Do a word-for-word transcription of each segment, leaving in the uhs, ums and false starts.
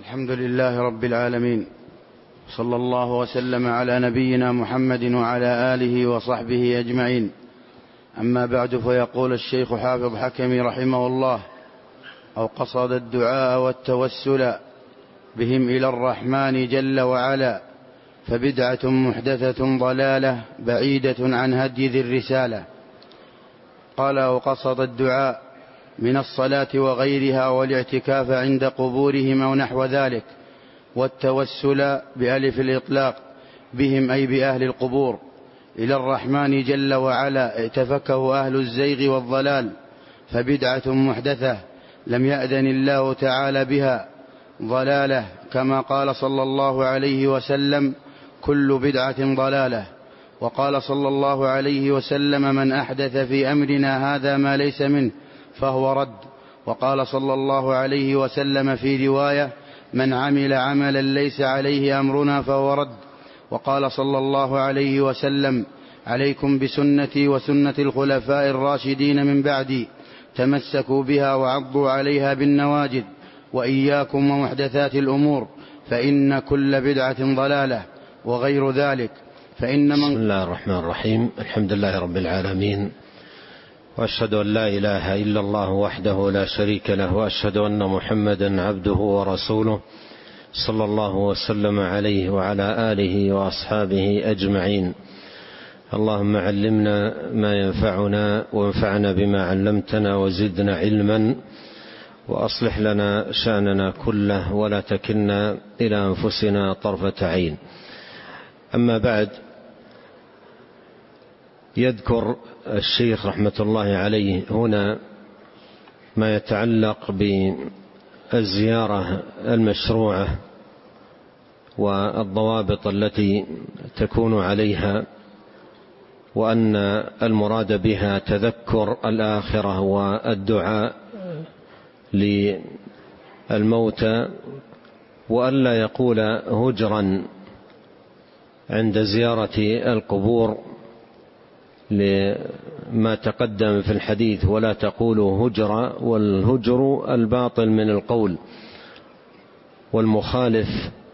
الحمد لله رب العالمين، صلى الله وسلم على نبينا محمد وعلى آله وصحبه أجمعين. أما بعد، فيقول الشيخ حافظ حكمي رحمه الله: أو قصد الدعاء والتوسل بهم إلى الرحمن جل وعلا فبدعة محدثة ضلالة بعيدة عن هدي ذي الرسالة. قال: أو قصد الدعاء من الصلاة وغيرها والاعتكاف عند قبورهم أو نحو ذلك، والتوسل بألف الإطلاق بهم أي بأهل القبور إلى الرحمن جل وعلا اعتفكه أهل الزيغ والضلال، فبدعة محدثة لم يأذن الله تعالى بها ضلالة، كما قال صلى الله عليه وسلم: كل بدعة ضلالة. وقال صلى الله عليه وسلم: من أحدث في أمرنا هذا ما ليس منه فهو رد. وقال صلى الله عليه وسلم في رواية: من عمل عملا ليس عليه أمرنا فهو رد. وقال صلى الله عليه وسلم: عليكم بسنتي وسنة الخلفاء الراشدين من بعدي، تمسكوا بها وعضوا عليها بالنواجذ، وإياكم ومحدثات الأمور، فإن كل بدعة ضلالة، وغير ذلك فإن من... بسم الله الرحمن الرحيم. الحمد لله رب العالمين، وأشهد أن لا إله إلا الله وحده لا شريك له، وأشهد أن محمدا عبده ورسوله، صلى الله وسلم عليه وعلى آله وأصحابه أجمعين. اللهم علمنا ما ينفعنا وانفعنا بما علمتنا وزدنا علما، وأصلح لنا شأننا كله ولا تكلنا إلى أنفسنا طرفة عين. أما بعد، يذكر الشيخ رحمة الله عليه هنا ما يتعلق بالزيارة المشروعة والضوابط التي تكون عليها، وأن المراد بها تذكر الآخرة والدعاء للموتى، وألا يقول هجرا عند زيارة القبور لما تقدم في الحديث: ولا تقولوا هجرا، والهجر الباطل من القول والمخالف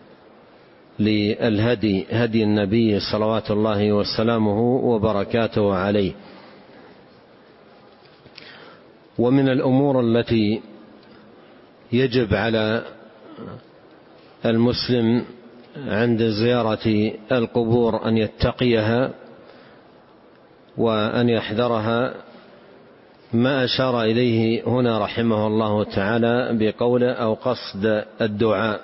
للهدي، هدي النبي صلوات الله وسلامه وبركاته عليه. ومن الأمور التي يجب على المسلم عند زيارة القبور أن يتقيها وأن يحذرها ما أشار إليه هنا رحمه الله تعالى بقوله: أو قصد الدعاء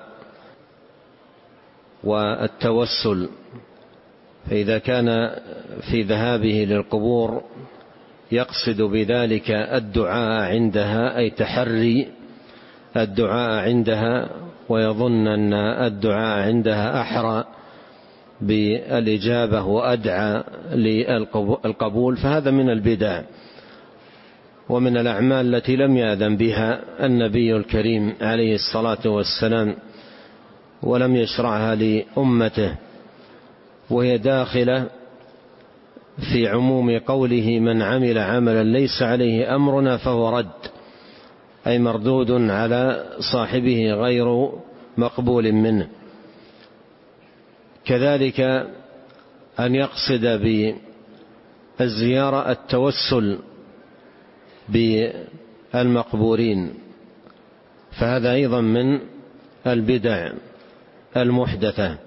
والتوسل. فإذا كان في ذهابه للقبور يقصد بذلك الدعاء عندها، أي تحري الدعاء عندها، ويظن أن الدعاء عندها أحرى بالإجابة وأدعى للقبول، فهذا من البدع ومن الأعمال التي لم يأذن بها النبي الكريم عليه الصلاة والسلام، ولم يشرعها لأمته، وهي داخلة في عموم قوله: من عمل عملا ليس عليه أمرنا فهو رد، أي مردود على صاحبه غير مقبول منه. كذلك أن يقصد بالزيارة التوسل بالمقبورين، فهذا أيضا من البدع المحدثة.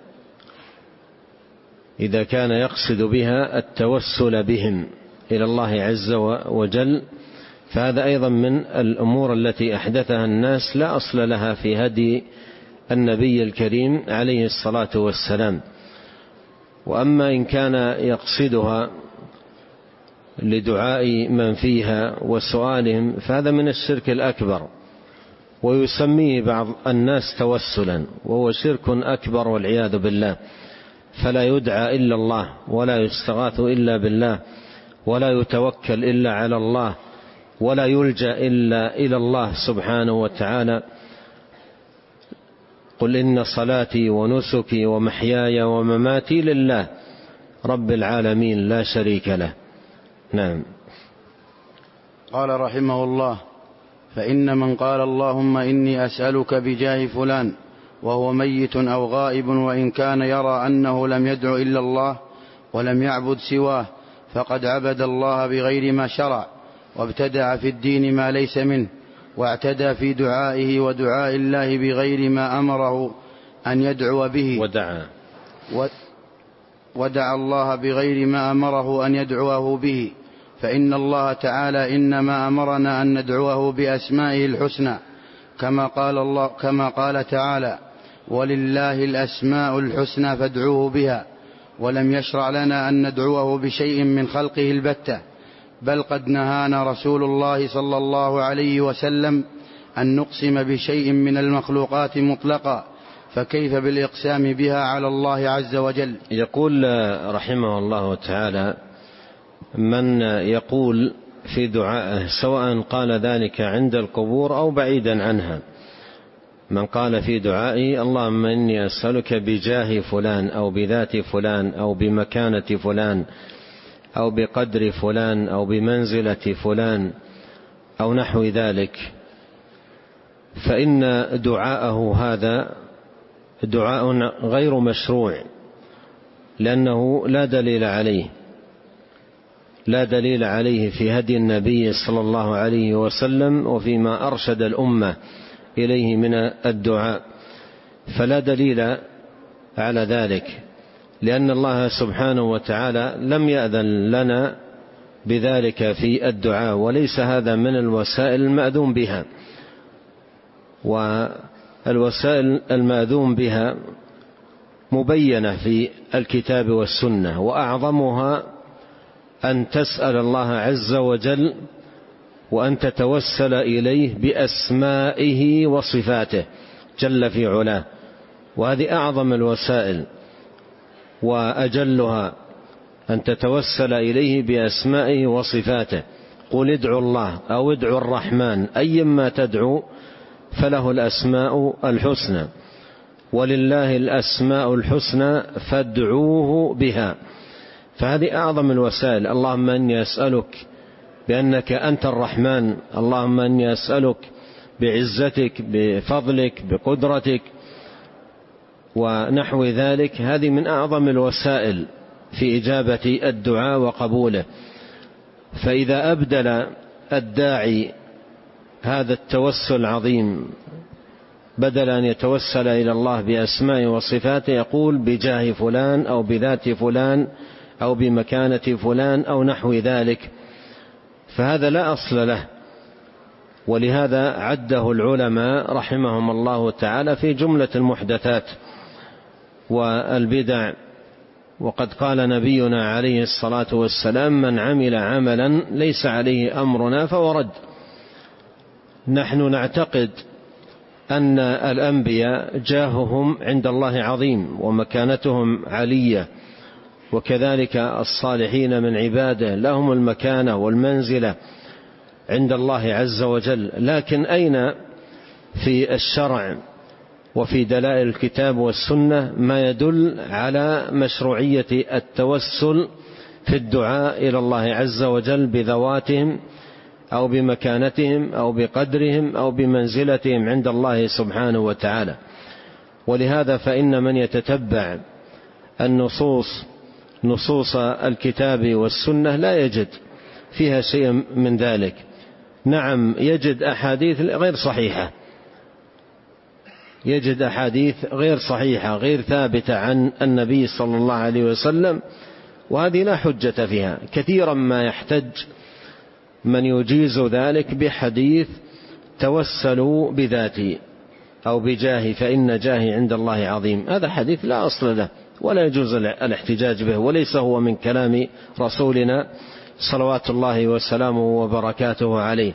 إذا كان يقصد بها التوسل بهم إلى الله عز وجل، فهذا أيضا من الأمور التي أحدثها الناس لا أصل لها في هدي النبي الكريم عليه الصلاة والسلام. وأما إن كان يقصدها لدعاء من فيها وسؤالهم، فهذا من الشرك الأكبر، ويسميه بعض الناس توسلا، وهو شرك أكبر والعياذ بالله. فلا يدعى إلا الله، ولا يستغاث إلا بالله، ولا يتوكل إلا على الله، ولا يلجأ إلا إلى الله سبحانه وتعالى. قل إن صلاتي ونسكي ومحياي ومماتي لله رب العالمين لا شريك له. نعم. قال رحمه الله: فإن من قال اللهم إني أسألك بجاه فلان وهو ميت أو غائب، وإن كان يرى أنه لم يدع إلا الله ولم يعبد سواه فقد عبد الله بغير ما شرع، وابتدع في الدين ما ليس منه، واعتدى في دعائه ودعاء الله بغير ما أمره أن يدعو به، ودعا ودعا الله بغير ما أمره أن يدعوه به. فإن الله تعالى إنما أمرنا أن ندعوه بأسمائه الحسنى، كما قال الله كما قال تعالى: ولله الأسماء الحسنى فادعوه بها. ولم يشرع لنا أن ندعوه بشيء من خلقه البتة، بل قد نهانا رسول الله صلى الله عليه وسلم أن نقسم بشيء من المخلوقات مطلقا، فكيف بالإقسام بها على الله عز وجل؟ يقول رحمه الله تعالى: من يقول في دعائه سواء قال ذلك عند القبور أو بعيدا عنها، من قال في دعائه: اللهم إني أسألك بجاه فلان أو بذات فلان أو بمكانة فلان أو بقدر فلان أو بمنزلة فلان أو نحو ذلك، فإن دعاءه هذا دعاء غير مشروع، لأنه لا دليل عليه لا دليل عليه في هدي النبي صلى الله عليه وسلم وفيما أرشد الأمة إليه من الدعاء، فلا دليل على ذلك، لأن الله سبحانه وتعالى لم يأذن لنا بذلك في الدعاء، وليس هذا من الوسائل المأذون بها. والوسائل المأذون بها مبينة في الكتاب والسنة، وأعظمها أن تسأل الله عز وجل وأن تتوسل إليه بأسمائه وصفاته جل في علاه، وهذه أعظم الوسائل وأجلها، أن تتوسل إليه بأسمائه وصفاته. قل ادعوا الله أو ادعوا الرحمن أيما تدعو فله الأسماء الحسنى، ولله الأسماء الحسنى فادعوه بها. فهذه أعظم الوسائل. اللهم إني أسألك بأنك أنت الرحمن، اللهم إني أسألك بعزتك بفضلك بقدرتك ونحو ذلك. هذه من أعظم الوسائل في إجابة الدعاء وقبوله. فإذا أبدل الداعي هذا التوسل العظيم، بدل أن يتوسل إلى الله بأسماء وصفاته يقول بجاه فلان أو بذات فلان أو بمكانة فلان أو نحو ذلك، فهذا لا أصل له. ولهذا عده العلماء رحمهم الله تعالى في جملة المحدثات والبدع. وقد قال نبينا عليه الصلاة والسلام: من عمل عملا ليس عليه أمرنا فهو رد. نحن نعتقد أن الأنبياء جاههم عند الله عظيم ومكانتهم علية، وكذلك الصالحين من عباده لهم المكانة والمنزلة عند الله عز وجل. لكن أين في الشرع وفي دلائل الكتاب والسنة ما يدل على مشروعية التوسل في الدعاء إلى الله عز وجل بذواتهم أو بمكانتهم أو بقدرهم أو بمنزلتهم عند الله سبحانه وتعالى؟ ولهذا فإن من يتتبع النصوص نصوص الكتاب والسنة لا يجد فيها شيء من ذلك. نعم، يجد أحاديث غير صحيحة يجد أحاديث غير صحيحة غير ثابتة عن النبي صلى الله عليه وسلم، وهذه لا حجة فيها. كثيرا ما يحتج من يجيز ذلك بحديث توسلوا بذاتي أو بجاهي فإن جاهي عند الله عظيم. هذا حديث لا أصل له ولا يجوز الاحتجاج به، وليس هو من كلام رسولنا صلوات الله وسلامه وبركاته عليه.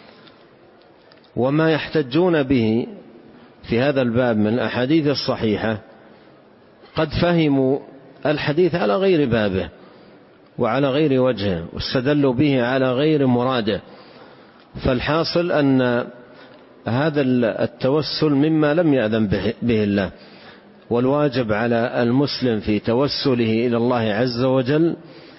وما يحتجون به في هذا الباب من الأحاديث الصحيحة قد فهموا الحديث على غير بابه وعلى غير وجهه واستدلوا به على غير مراده. فالحاصل أن هذا التوسل مما لم يأذن به الله، والواجب على المسلم في توسله إلى الله عز وجل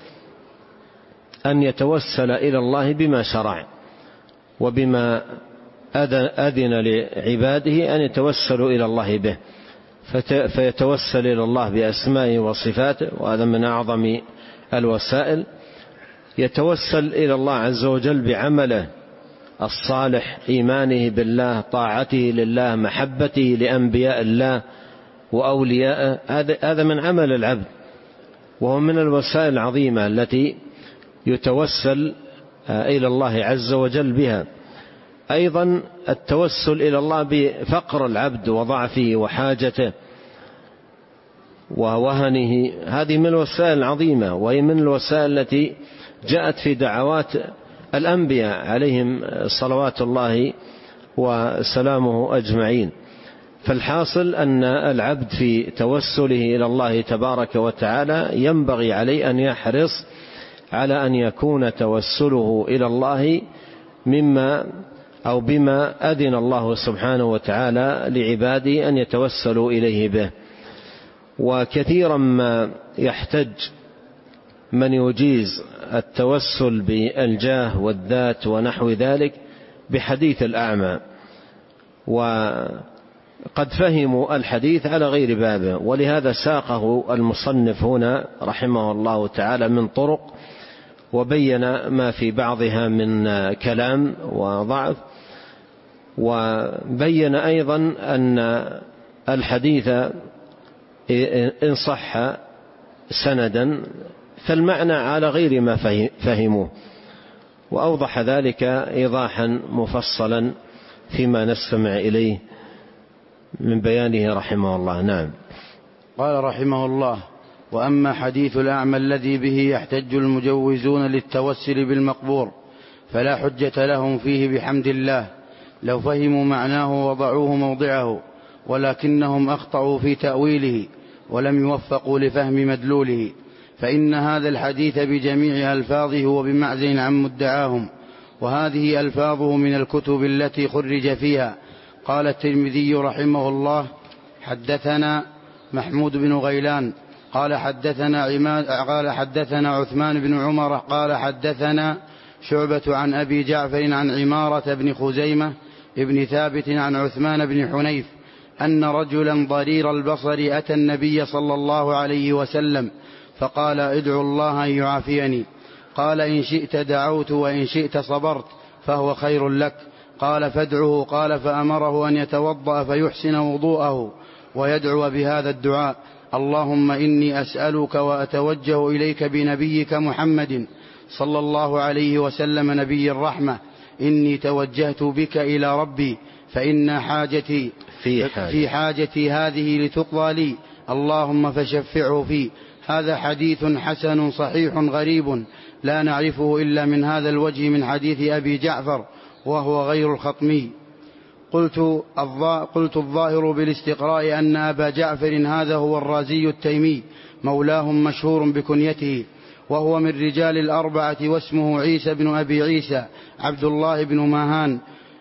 أن يتوسل إلى الله بما شرع وبما أذن لعباده أن يتوسلوا إلى الله به. فيتوسل إلى الله بأسمائه وصفاته، وهذا من أعظم الوسائل. يتوسل إلى الله عز وجل بعمله الصالح، إيمانه بالله، طاعته لله، محبته لأنبياء الله وأولياءه، هذا من عمل العبد، وهو من الوسائل العظيمة التي يتوسل إلى الله عز وجل بها. أيضا التوسل إلى الله بفقر العبد وضعفه وحاجته ووهنه، هذه من الوسائل العظيمة، وهي من الوسائل التي جاءت في دعوات الأنبياء عليهم صلوات الله وسلامه أجمعين. فالحاصل أن العبد في توسله إلى الله تبارك وتعالى ينبغي عليه أن يحرص على أن يكون توسله إلى الله مما أو بما أذن الله سبحانه وتعالى لعباده أن يتوسلوا إليه به. وكثيرا ما يحتج من يجيز التوسل بالجاه والذات ونحو ذلك بحديث الأعمى، وقد فهموا الحديث على غير بابه، ولهذا ساقه المصنف هنا رحمه الله تعالى من طرق، وبين ما في بعضها من كلام وضعف، وبين أيضا أن الحديث إن صح سندا فالمعنى على غير ما فهموه، وأوضح ذلك إيضاحا مفصلا فيما نستمع إليه من بيانه رحمه الله. نعم. قال رحمه الله: وأما حديث الأعمى الذي به يحتج المجوزون للتوسل بالمقبور فلا حجة لهم فيه بحمد الله، لو فهموا معناه وضعوه موضعه، ولكنهم أخطأوا في تأويله ولم يوفقوا لفهم مدلوله، فإن هذا الحديث بجميع ألفاظه وبمعزل عن مدعاهم، وهذه ألفاظه من الكتب التي خرج فيها. قال الترمذي رحمه الله: حدثنا محمود بن غيلان قال حدثنا عماد قال حدثنا عثمان بن عمر قال حدثنا شعبة عن أبي جعفر عن عمارة بن خزيمة ابن ثابت عن عثمان بن حنيف أن رجلا ضرير البصر أتى النبي صلى الله عليه وسلم فقال: ادعو الله أن يعافيني. قال: إن شئت دعوت وإن شئت صبرت فهو خير لك. قال: فادعه. قال: فأمره أن يتوضأ فيحسن وضوءه ويدعو بهذا الدعاء: اللهم إني أسألك وأتوجه إليك بنبيك محمد صلى الله عليه وسلم نبي الرحمة، إني توجهت بك إلى ربي فإن حاجتي في, حاجة. في حاجتي هذه لتقضى لي، اللهم فشفعه فيه. هذا حديث حسن صحيح غريب لا نعرفه إلا من هذا الوجه من حديث أبي جعفر وهو غير الخطمي. قلت, قلت الظاهر بالاستقراء أن أبا جعفر هذا هو الرازي التيمي مولاهم مشهور بكنيته، وهو من رجال الأربعة، واسمه عيسى بن أبي عيسى عبد الله بن ماهان،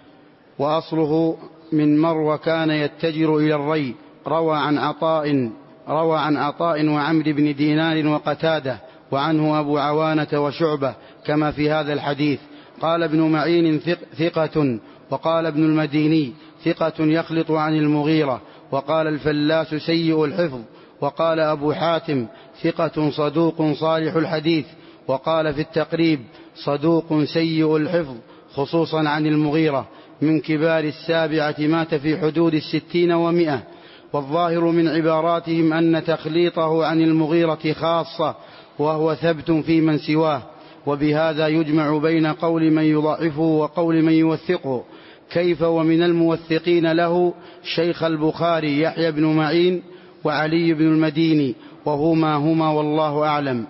وأصله من مروى، كان يتجر إلى الري. روى عن عطاء روى عن عطاء وعمر بن دينار وقتادة، وعنه أبو عوانة وشعبة كما في هذا الحديث. قال ابن معين ثقة، وقال ابن المديني ثقة يخلط عن المغيرة، وقال الفلاس سيء الحفظ، وقال أبو حاتم ثقة صدوق صالح الحديث، وقال في التقريب صدوق سيء الحفظ خصوصا عن المغيرة، من كبار السابعة، مات في حدود الستين ومئة. والظاهر من عباراتهم أن تخليطه عن المغيرة خاصة، وهو ثبت في من سواه، وبهذا يجمع بين قول من يضعفه وقول من يوثقه. كيف ومن الموثقين له شيخ البخاري يحيى بن معين وعلي بن المديني، وهما هما والله أعلم.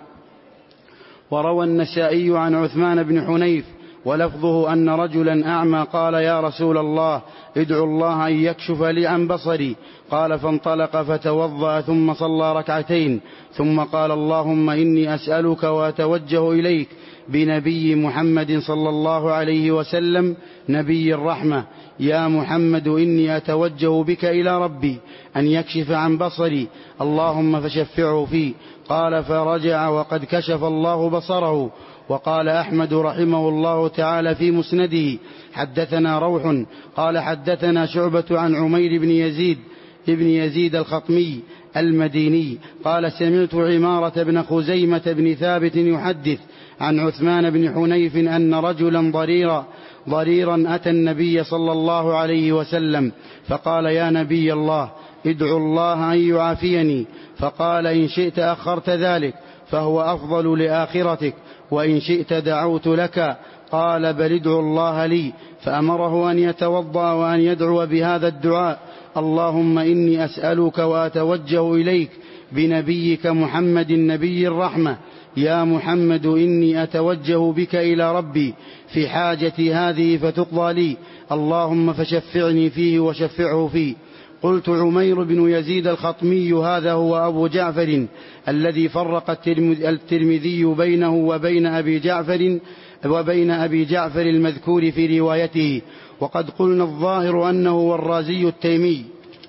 وروى النسائي عن عثمان بن حنيف ولفظه أن رجلا أعمى قال: يا رسول الله ادعو الله أن يكشف لي عن بصري. قال: فانطلق فتوضأ ثم صلى ركعتين، ثم قال: اللهم إني أسألك وأتوجه إليك بنبي محمد صلى الله عليه وسلم نبي الرحمة، يا محمد إني أتوجه بك إلى ربي أن يكشف عن بصري، اللهم فشفعه فيه. قال: فرجع وقد كشف الله بصره. وقال أحمد رحمه الله تعالى في مسنده: حدثنا روح قال حدثنا شعبة عن عمير بن يزيد بن يزيد الخطمي المديني قال سمعت عمارة بن خزيمة بن ثابت يحدث عن عثمان بن حنيف أن رجلا ضريرا ضريرا أتى النبي صلى الله عليه وسلم فقال يا نبي الله ادعو الله أن يعافيني، فقال إن شئت أخرت ذلك فهو أفضل لآخرتك، وإن شئت دعوت لك. قال بل ادعو الله لي، فأمره أن يتوضأ وأن يدعو بهذا الدعاء: اللهم إني أسألك وأتوجه إليك بنبيك محمد نبي الرحمة، يا محمد إني أتوجه بك إلى ربي في حاجتي هذه فتقضى لي، اللهم فشفعني فيه وشفعه فيه. قلت عمير بن يزيد الخطمي هذا هو أبو جعفر الذي فرق الترمذي بينه وبين أبي جعفر وبين أبي جعفر المذكور في روايته، وقد قلنا الظاهر أنه والرازي التيمي،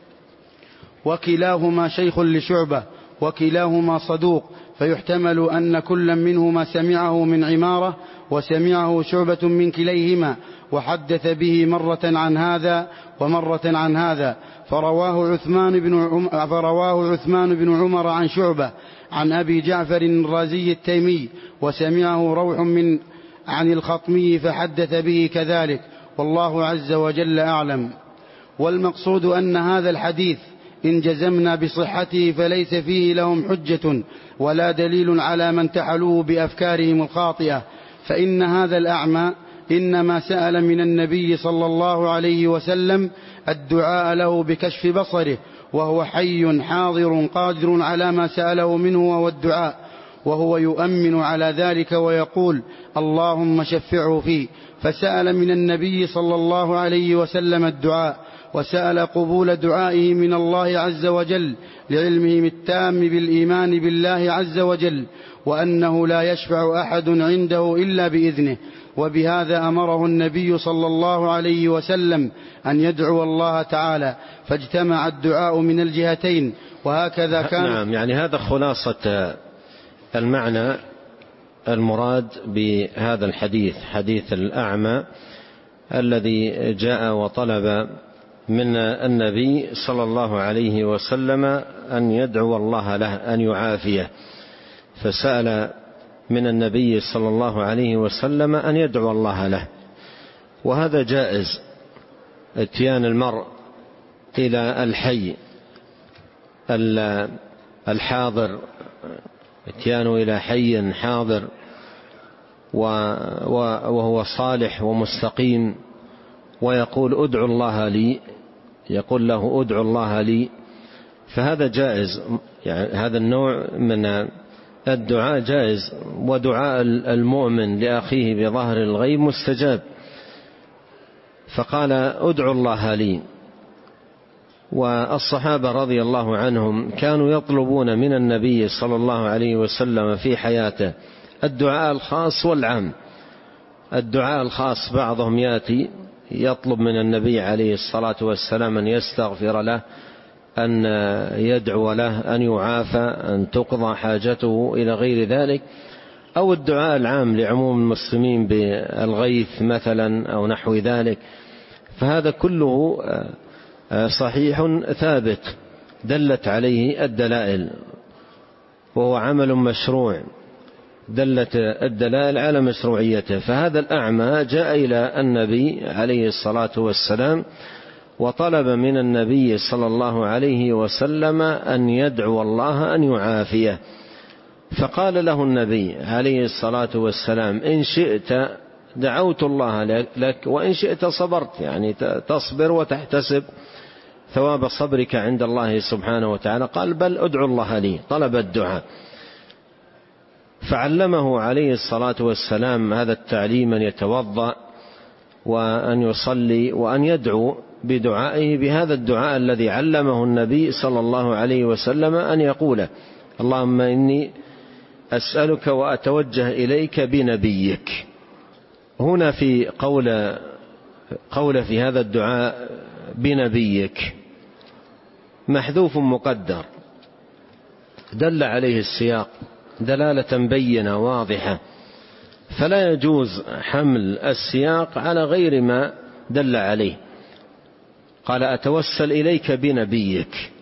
وكلاهما شيخ لشعبة وكلاهما صدوق، فيحتمل أن كل منهما سمعه من عمارة وسمعه شعبة من كليهما، وحدث به مرة عن هذا ومرة عن هذا. فرواه عثمان بن عم... فرواه عثمان بن عمر عن شعبة عن أبي جعفر الرازي التيمي، وسمعه روح من عن الخطمي فحدث به كذلك، والله عز وجل أعلم. والمقصود أن هذا الحديث إن جزمنا بصحته فليس فيه لهم حجة ولا دليل على من تحلوه بأفكارهم الخاطئة، فإن هذا الأعمى إنما سأل من النبي صلى الله عليه وسلم الدعاء له بكشف بصره، وهو حي حاضر قادر على ما سأله منه والدعاء، وهو يؤمن على ذلك ويقول اللهم شفعه فيه، فسأل من النبي صلى الله عليه وسلم الدعاء، وسأل قبول دعائه من الله عز وجل لعلمه التام بالإيمان بالله عز وجل، وأنه لا يشفع أحد عنده إلا بإذنه، وبهذا أمره النبي صلى الله عليه وسلم أن يدعو الله تعالى، فاجتمع الدعاء من الجهتين، وهكذا كان. نعم، يعني هذا خلاصة المعنى المراد بهذا الحديث، حديث الأعمى الذي جاء وطلب من النبي صلى الله عليه وسلم أن يدعو الله له أن يعافيه، فسأل من النبي صلى الله عليه وسلم أن يدعو الله له، وهذا جائز. اتيان المرء إلى الحي الحاضر، اتيانه إلى حي حاضر وهو صالح ومستقيم، ويقول ادعو الله لي، يقول له ادعو الله لي، فهذا جائز. يعني هذا النوع من الدعاء جائز، ودعاء المؤمن لأخيه بظهر الغيب مستجاب. فقال ادعو الله لي. والصحابة رضي الله عنهم كانوا يطلبون من النبي صلى الله عليه وسلم في حياته الدعاء الخاص والعام. الدعاء الخاص بعضهم يأتي يطلب من النبي عليه الصلاة والسلام أن يستغفر له، أن يدعو له، أن يعافى، أن تقضى حاجته إلى غير ذلك، أو الدعاء العام لعموم المسلمين بالغيث مثلا أو نحو ذلك. فهذا كله صحيح ثابت دلت عليه الدلائل، وهو عمل مشروع دلت الدلائل على مشروعيته. فهذا الأعمى جاء إلى النبي عليه الصلاة والسلام وطلب من النبي صلى الله عليه وسلم أن يدعو الله أن يعافيه، فقال له النبي عليه الصلاة والسلام إن شئت دعوت الله لك وإن شئت صبرت، يعني تصبر وتحتسب ثواب صبرك عند الله سبحانه وتعالى. قال بل ادعو الله لي، طلب الدعاء. فعلمه عليه الصلاة والسلام هذا التعليم، أن يتوضأ وأن يصلي وأن يدعو بدعائه بهذا الدعاء الذي علمه النبي صلى الله عليه وسلم أن يقوله: اللهم إني أسألك وأتوجه إليك بنبيك. هنا في قول قول في هذا الدعاء بنبيك محذوف مقدر، دل عليه السياق دلالة بينة واضحة، فلا يجوز حمل السياق على غير ما دل عليه. قال أتوسل إليك بنبيك،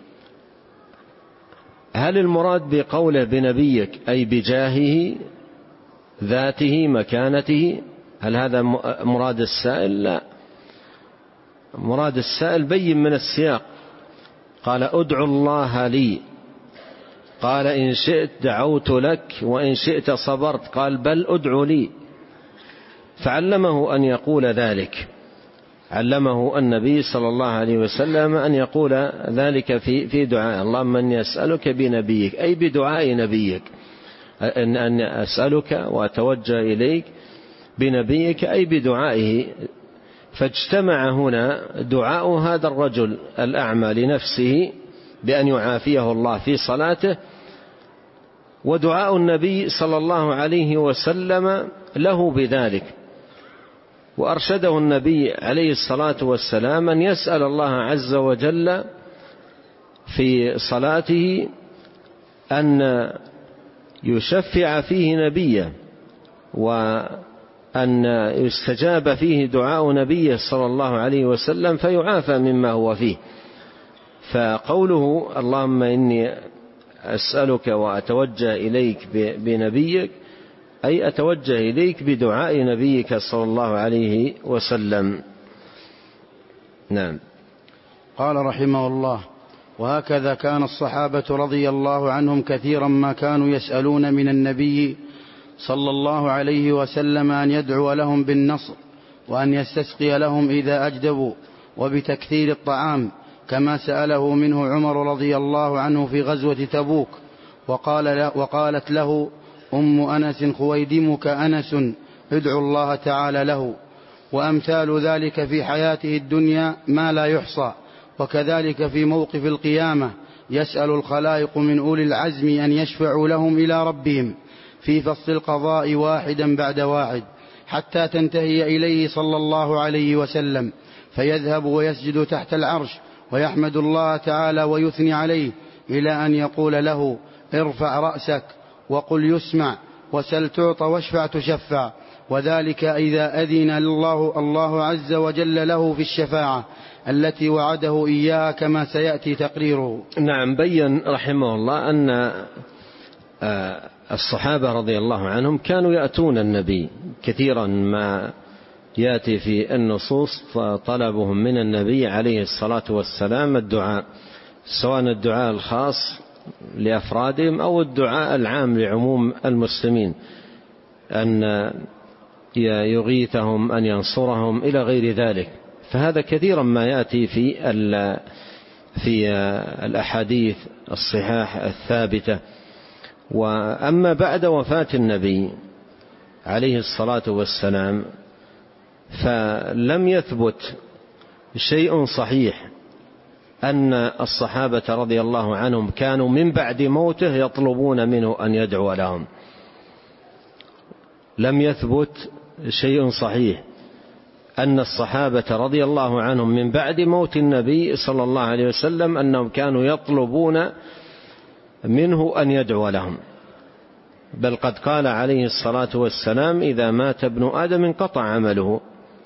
هل المراد بقوله بنبيك أي بجاهه ذاته مكانته؟ هل هذا مراد السائل؟ لا، مراد السائل بين من السياق. قال ادعو الله لي، قال إن شئت دعوت لك وإن شئت صبرت، قال بل ادعو لي، فعلمه أن يقول ذلك، علمه النبي صلى الله عليه وسلم أن يقول ذلك في في دعاء اللهم إني أسألك بنبيك أي بدعاء نبيك، أن أن أسألك وأتوجه إليك بنبيك أي بدعائه. فاجتمع هنا دعاء هذا الرجل الأعمى لنفسه بأن يعافيه الله في صلاته، ودعاء النبي صلى الله عليه وسلم له بذلك. وأرشده النبي عليه الصلاة والسلام أن يسأل الله عز وجل في صلاته أن يشفع فيه نبيه، وأن يستجاب فيه دعاء نبيه صلى الله عليه وسلم فيعافى مما هو فيه. فقوله اللهم إني أسألك وأتوجه إليك بنبيك أي أتوجه إليك بدعاء نبيك صلى الله عليه وسلم. نعم. قال رحمه الله: وهكذا كان الصحابة رضي الله عنهم كثيرا ما كانوا يسألون من النبي صلى الله عليه وسلم أن يدعو لهم بالنصر، وأن يستسقي لهم إذا أجدبوا، وبتكثير الطعام، كما سأله منه عمر رضي الله عنه في غزوة تبوك، وقال له وقالت له أم أنس خويدمك أنس ادعو الله تعالى له. وأمثال ذلك في حياته الدنيا ما لا يحصى. وكذلك في موقف القيامة يسأل الخلائق من أولي العزم أن يشفعوا لهم إلى ربهم في فصل القضاء واحدا بعد واحد، حتى تنتهي إليه صلى الله عليه وسلم، فيذهب ويسجد تحت العرش ويحمد الله تعالى ويثني عليه، إلى أن يقول له ارفع رأسك وقل يسمع، وسل تعطى واشفع تشفع. وذلك إذا أذن الله, الله عز وجل له في الشفاعة التي وعده إياها، كما سيأتي تقريره. نعم. بين رحمه الله أن الصحابة رضي الله عنهم كانوا يأتون النبي كثيرا، ما يأتي في النصوص فطلبهم من النبي عليه الصلاة والسلام الدعاء، سواء الدعاء الخاص لأفرادهم أو الدعاء العام لعموم المسلمين، أن يغيثهم، أن ينصرهم، إلى غير ذلك. فهذا كثيرا ما يأتي في في الأحاديث الصحاح الثابتة. وأما بعد وفاة النبي عليه الصلاة والسلام فلم يثبت شيء صحيح أن الصحابة رضي الله عنهم كانوا من بعد موته يطلبون منه أن يدعو لهم. لم يثبت شيء صحيح أن الصحابة رضي الله عنهم من بعد موت النبي صلى الله عليه وسلم أنهم كانوا يطلبون منه أن يدعو لهم، بل قد قال عليه الصلاة والسلام إذا مات ابن آدم انقطع عمله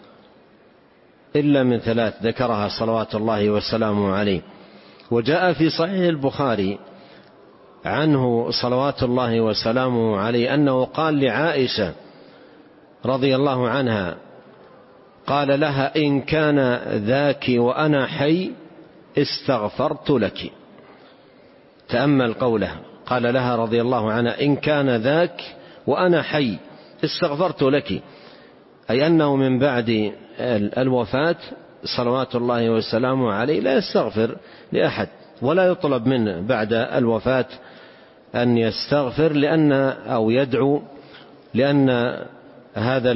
إلا من ثلاث، ذكرها صلوات الله وسلامه عليه. وجاء في صحيح البخاري عنه صلوات الله وسلامه عليه أنه قال لعائشة رضي الله عنها، قال لها إن كان ذاك وأنا حي استغفرت لك. تأمل قوله، قال لها رضي الله عنها إن كان ذاك وأنا حي استغفرت لك، أي أنه من بعد الوفاة صلوات الله وسلامه عليه لا يستغفر لأحد، ولا يطلب منه بعد الوفاة أن يستغفر لأن أو يدعو، لأن هذا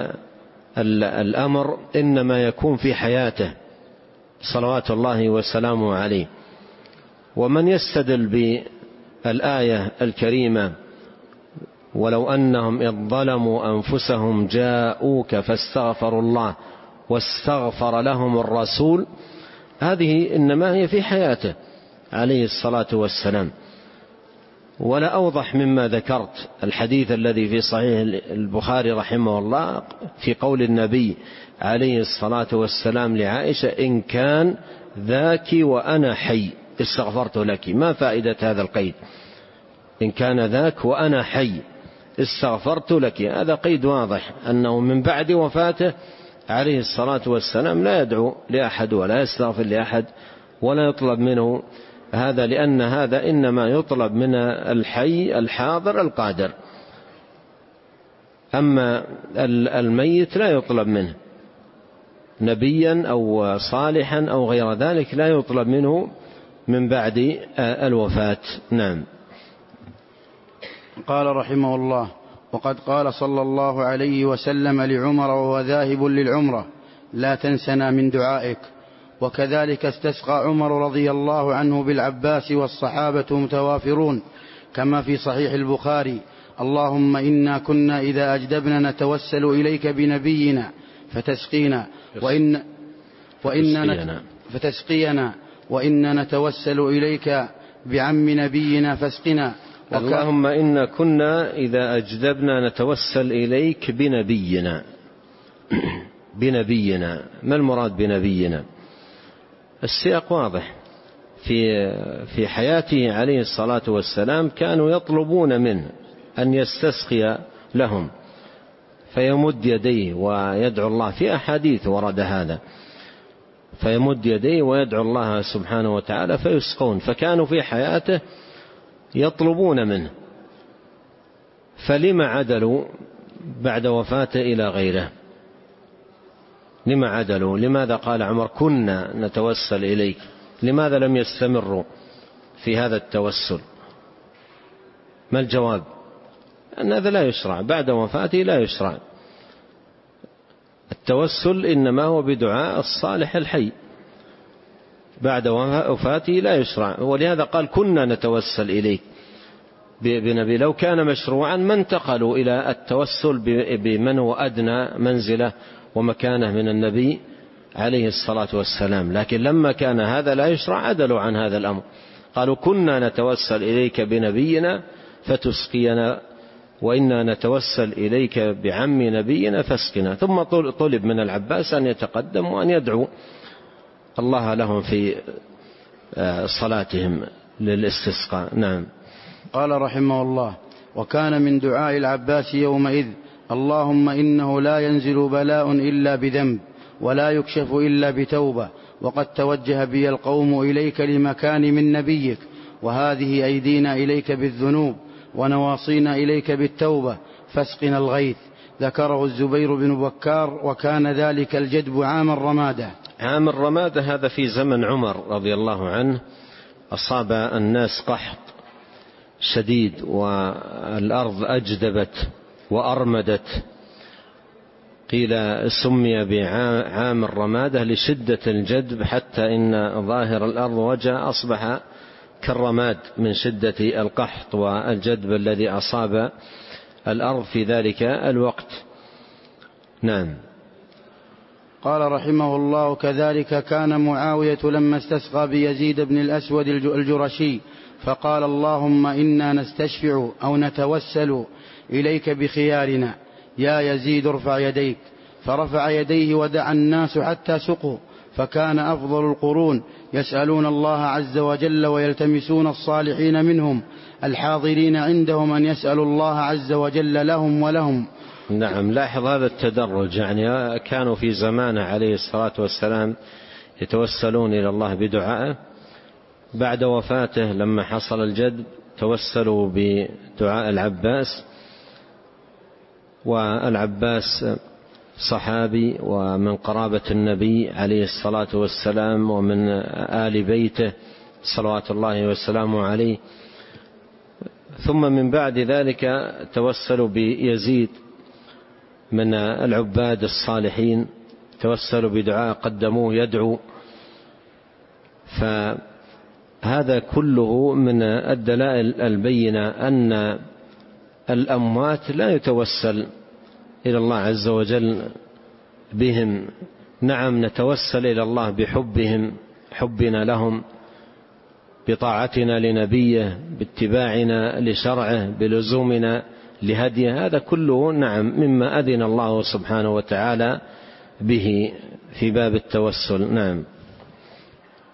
الأمر إنما يكون في حياته صلوات الله وسلامه عليه. ومن يستدل بالآية الكريمة ولو أنهم إذ ظلموا أنفسهم جاءوك فاستغفروا الله واستغفر لهم الرسول، هذه إنما هي في حياته عليه الصلاة والسلام. ولا أوضح مما ذكرت الحديث الذي في صحيح البخاري رحمه الله في قول النبي عليه الصلاة والسلام لعائشة إن كان ذاك وأنا حي، استغفرت لك. ما فائدة هذا القيد؟ إن كان ذاك وأنا حي استغفرت لك، هذا قيد واضح أنه من بعد وفاته عليه الصلاة والسلام لا يدعو لأحد ولا يستغفر لأحد ولا يطلب منه هذا، لأن هذا إنما يطلب من الحي الحاضر القادر، أما الميت لا يطلب منه نبيا أو صالحا أو غير ذلك، لا يطلب منه من بعد الوفاة. نعم. قال رحمه الله: وقد قال صلى الله عليه وسلم لعمر وهو ذاهب للعمرة: لا تنسنا من دعائك. وكذلك استسقى عمر رضي الله عنه بالعباس والصحابة متوافرون، كما في صحيح البخاري: اللهم إنا كنا إذا أجدبنا نتوسل إليك بنبينا فتسقينا وإن وإننا فتسقينا وإنا نتوسل إليك بعم نبينا فاسقنا. اللهم إنا كنا إذا أجدبنا نتوسل إليك بنبينا. بنبينا، ما المراد بنبينا؟ السياق واضح. في في حياته عليه الصلاة والسلام كانوا يطلبون منه أن يستسقي لهم فيمد يديه ويدعو الله، في أحاديث ورد هذا، فيمد يديه ويدعو الله سبحانه وتعالى فيسقون، فكانوا في حياته يطلبون منه. فلما عدلوا بعد وفاته إلى غيره؟ لما عدلوا؟ لماذا قال عمر كنا نتوسل إليك؟ لماذا لم يستمروا في هذا التوسل؟ ما الجواب؟ أن هذا لا يشرع، بعد وفاته لا يشرع التوسل، إنما هو بدعاء الصالح الحي، بعد وفاته لا يشرع. ولهذا قال كنا نتوسل إليك بنبي. لو كان مشروعا ما انتقلوا إلى التوسل بمن هو أدنى منزلة ومكانه من النبي عليه الصلاة والسلام، لكن لما كان هذا لا يشرع عدلوا عن هذا الأمر، قالوا كنا نتوسل إليك بنبينا فتسقينا وإنا نتوسل إليك بعم نبينا فاسقنا. ثم طلب من العباس أن يتقدم وأن يدعو الله لهم في صلاتهم للاستسقاء. نعم. قال رحمه الله: وكان من دعاء العباس يومئذ: اللهم إنه لا ينزل بلاء إلا بذنب ولا يكشف إلا بتوبة، وقد توجه بي القوم إليك لمكان من نبيك، وهذه أيدينا إليك بالذنوب ونواصينا إليك بالتوبة، فاسقنا الغيث. ذكره الزبير بن بكار: وكان ذلك الجدب عام الرمادة. عام الرمادة هذا في زمن عمر رضي الله عنه، أصاب الناس قحط شديد والأرض أجدبت وأرمدت، قيل سمي بعام الرمادة لشدة الجدب، حتى إن ظاهر الأرض وجه أصبح كالرماد من شدة القحط والجدب الذي أصاب الأرض في ذلك الوقت. نعم. قال رحمه الله: كذلك كان معاوية لما استسقى بيزيد بن الأسود الجرشي فقال: اللهم إنا نستشفع أو نتوسل إليك بخيارنا يا يزيد ارفع يديك. فرفع يديه ودعا الناس حتى سقوا، فكان أفضل القرون يسألون الله عز وجل ويلتمسون الصالحين منهم الحاضرين عندهم أن يسألوا الله عز وجل لهم ولهم. نعم. لاحظ هذا التدرج، يعني كانوا في زمانه عليه الصلاة والسلام يتوسلون إلى الله بدعائه، بعد وفاته لما حصل الجدب توسلوا بدعاء العباس، والعباس صحابي ومن قرابة النبي عليه الصلاة والسلام ومن آل بيته صلوات الله وسلامه عليه. ثم من بعد ذلك توسلوا بيزيد من العباد الصالحين، توسلوا بدعاء قدموه يدعو. فهذا كله من الدلائل البينة أن الأموات لا يتوسل إلى الله عز وجل بهم. نعم نتوسل إلى الله بحبهم، حبنا لهم، بطاعتنا لنبيه، باتباعنا لشرعه، بلزومنا لهديه، هذا كله نعم مما أذن الله سبحانه وتعالى به في باب التوسل. نعم.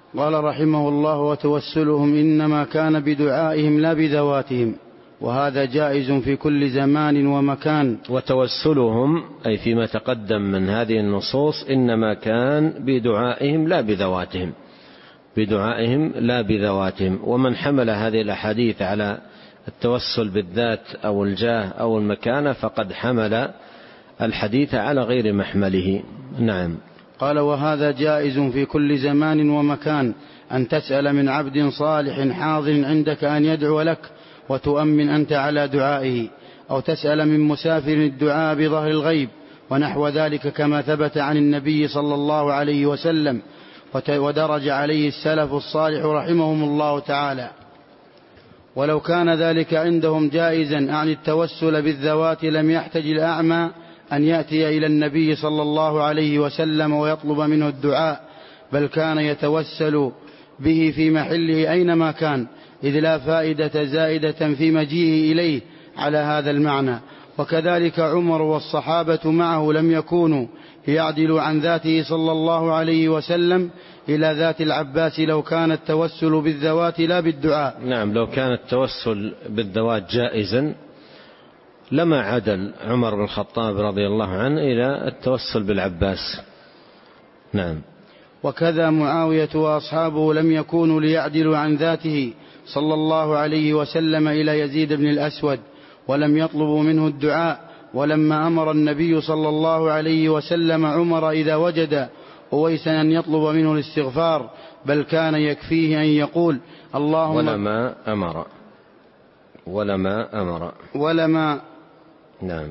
قال رحمه الله: وتوسلهم إنما كان بدعائهم لا بذواتهم، وهذا جائز في كل زمان ومكان. وتوسلهم أي فيما تقدم من هذه النصوص إنما كان بدعائهم لا بذواتهم، بدعائهم لا بذواتهم. ومن حمل هذه الأحاديث على التوسل بالذات أو الجاه أو المكانة فقد حمل الحديث على غير محمله. نعم. قال: وهذا جائز في كل زمان ومكان، أن تسأل من عبد صالح حاضر عندك أن يدعو لك وتؤمن أنت على دعائه، أو تسأل من مسافر الدعاء بظهر الغيب ونحو ذلك، كما ثبت عن النبي صلى الله عليه وسلم ودرج عليه السلف الصالح رحمهم الله تعالى. ولو كان ذلك عندهم جائزا عن التوسل بالذوات لم يحتج الأعمى أن يأتي إلى النبي صلى الله عليه وسلم ويطلب منه الدعاء، بل كان يتوسل به في محله أينما كان، إذ لا فائدة زائدة في مجيئه إليه على هذا المعنى. وكذلك عمر والصحابة معه لم يكونوا ليعدلوا عن ذاته صلى الله عليه وسلم إلى ذات العباس لو كان التوسل بالذوات لا بالدعاء. نعم، لو كان التوسل بالذوات جائزا لما عدل عمر بن الخطاب رضي الله عنه إلى التوسل بالعباس. نعم. وكذا معاوية وأصحابه لم يكونوا ليعدلوا عن ذاته صلى الله عليه وسلم إلى يزيد بن الأسود ولم يطلبوا منه الدعاء. ولما أمر النبي صلى الله عليه وسلم عمر إذا وجد أويسا أن يطلب منه الاستغفار، بل كان يكفيه أن يقول: اللهم ولما أمر ولما أمر ولما نعم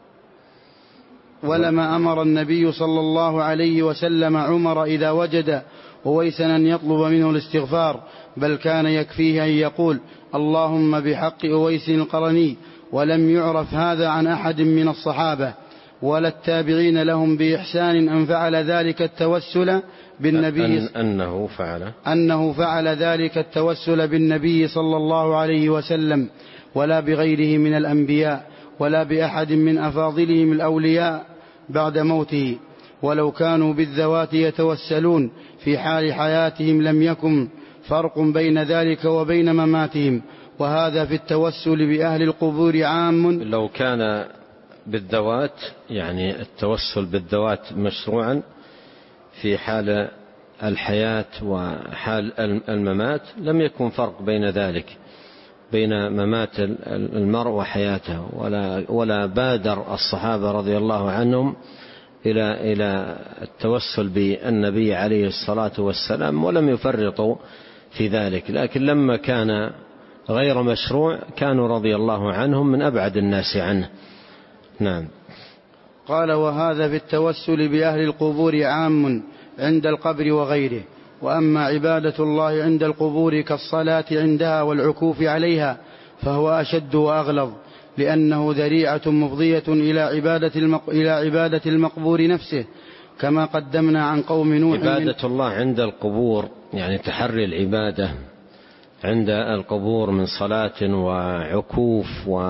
ولما أمر النبي صلى الله عليه وسلم عمر إذا وجد أويسا أن يطلب منه الاستغفار، بل كان يكفيه أن يقول: اللهم بحق أويس القرني. ولم يعرف هذا عن أحد من الصحابة ولا التابعين لهم بإحسان أن فعل ذلك التوسل بالنبي أن أنه فعل أنه فعل ذلك التوسل بالنبي صلى الله عليه وسلم، ولا بغيره من الأنبياء، ولا بأحد من أفاضلهم الأولياء بعد موته. ولو كانوا بالذوات يتوسلون في حال حياتهم لم يكن فرق بين ذلك وبين مماتهم، وهذا في التوسل بأهل القبور عام. لو كان بالذوات يعني التوسل بالذوات مشروعا في حال الحياة وحال الممات لم يكن فرق بين ذلك بين ممات المرء وحياته، ولا ولا بادر الصحابة رضي الله عنهم إلى إلى التوسل بالنبي عليه الصلاة والسلام ولم يفرطوا في ذلك. لكن لما كان غير مشروع كانوا رضي الله عنهم من أبعد الناس عنه. نعم. قال: وهذا في التوسل بأهل القبور عام عند القبر وغيره. وأما عبادة الله عند القبور كالصلاة عندها والعكوف عليها فهو أشد وأغلظ، لأنه ذريعة مفضية إلى عبادة, المق... إلى عبادة المقبور نفسه، كما قدمنا عن قوم نوح. عبادة من... الله عند القبور يعني تحري العبادة عند القبور من صلاة وعكوف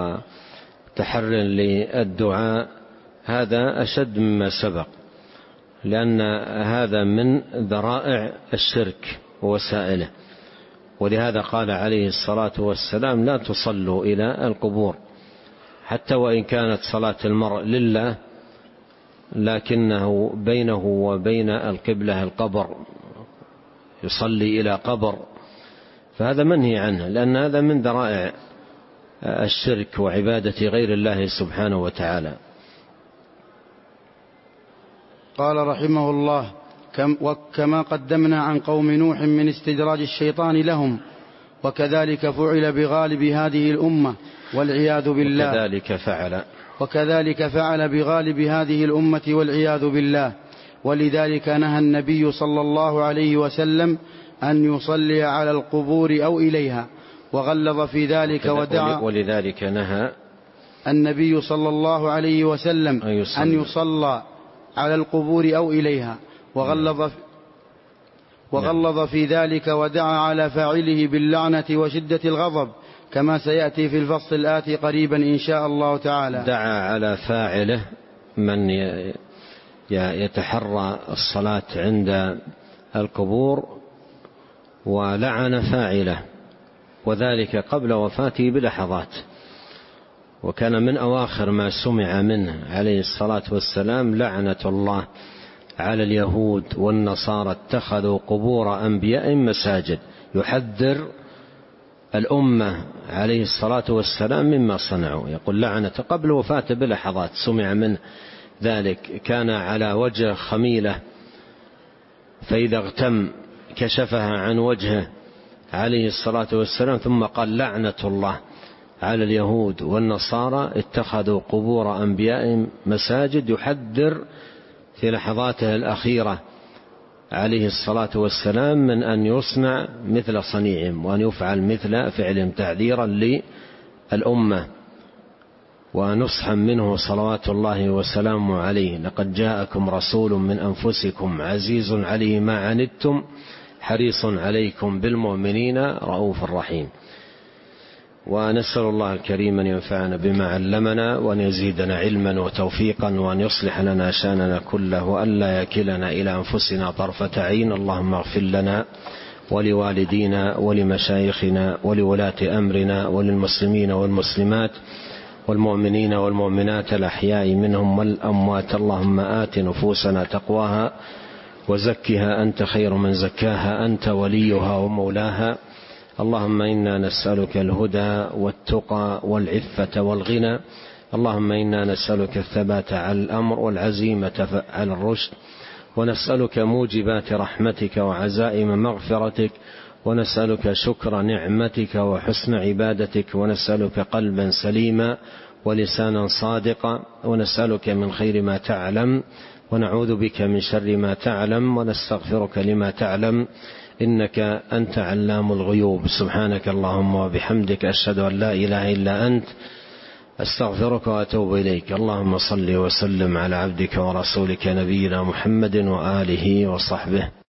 وتحري للدعاء، هذا أشد مما سبق، لأن هذا من ذرائع الشرك ووسائله. ولهذا قال عليه الصلاة والسلام: لا تصلوا إلى القبور، حتى وإن كانت صلاة المرء لله لكنه بينه وبين القبلة القبر، يصلي إلى قبر، فهذا منهي عنه، لأن هذا من ذرائع الشرك وعبادة غير الله سبحانه وتعالى. قال رحمه الله: وكما قدمنا عن قوم نوح من استدراج الشيطان لهم، وكذلك فعل بغالب هذه الأمة والعياذ بالله. وكذلك فعل وكذلك فعل بغالب هذه الأمة والعياذ بالله. ولذلك نهى النبي صلى الله عليه وسلم أن يصلي على القبور أو إليها، وغلظ في ذلك ودعا. ولذلك نهى النبي صلى الله عليه وسلم أن يصلى على القبور أو إليها، وغلظ وغلظ في ذلك ودعا على فاعله باللعنة وشدة الغضب، كما سيأتي في الفصل الآتي قريبا إن شاء الله تعالى. دعا على فاعله من يتحرى الصلاة عند القبور ولعن فاعله، وذلك قبل وفاته بلحظات. وكان من أواخر ما سمع منه عليه الصلاة والسلام: لعنة الله على اليهود والنصارى اتخذوا قبور أنبيائهم مساجد. يحذر الأمة عليه الصلاة والسلام مما صنعوا، يقول لعنة قبل وفاته بلحظات سمع منه ذلك. كان على وجه خميلة فإذا اغتم كشفها عن وجهه عليه الصلاة والسلام، ثم قال: لعنة الله على اليهود والنصارى اتخذوا قبور أنبيائهم مساجد. يحذر في لحظاته الأخيرة عليه الصلاة والسلام من أن يصنع مثل صنيعهم وأن يفعل مثل فعلهم، تعذيرا للأمة ونصحا منه صلوات الله وسلامه عليه: لقد جاءكم رسول من أنفسكم عزيز عليه ما عنتم حريص عليكم بالمؤمنين رؤوف رحيم. ونسأل الله الكريم أن ينفعنا بما علمنا، وأن يزيدنا علما وتوفيقا، وأن يصلح لنا شأننا كله، وأن لا يكلنا إلى أنفسنا طرفة عين. اللهم اغفر لنا ولوالدينا ولمشايخنا ولولاة أمرنا وللمسلمين والمسلمات والمؤمنين والمؤمنات الأحياء منهم والأموات. اللهم آت نفوسنا تقواها وزكها أنت خير من زكاها، أنت وليها ومولاها. اللهم إنا نسألك الهدى والتقى والعفة والغنى. اللهم إنا نسألك الثبات على الأمر والعزيمة على الرشد، ونسألك موجبات رحمتك وعزائم مغفرتك، ونسألك شكر نعمتك وحسن عبادتك، ونسألك قلبا سليما ولسانا صادقا، ونسألك من خير ما تعلم، ونعوذ بك من شر ما تعلم، ونستغفرك لما تعلم، إنك أنت علام الغيوب. سبحانك اللهم وبحمدك، أشهد أن لا إله إلا أنت، أستغفرك وأتوب إليك. اللهم صل وسلم على عبدك ورسولك نبينا محمد وآله وصحبه.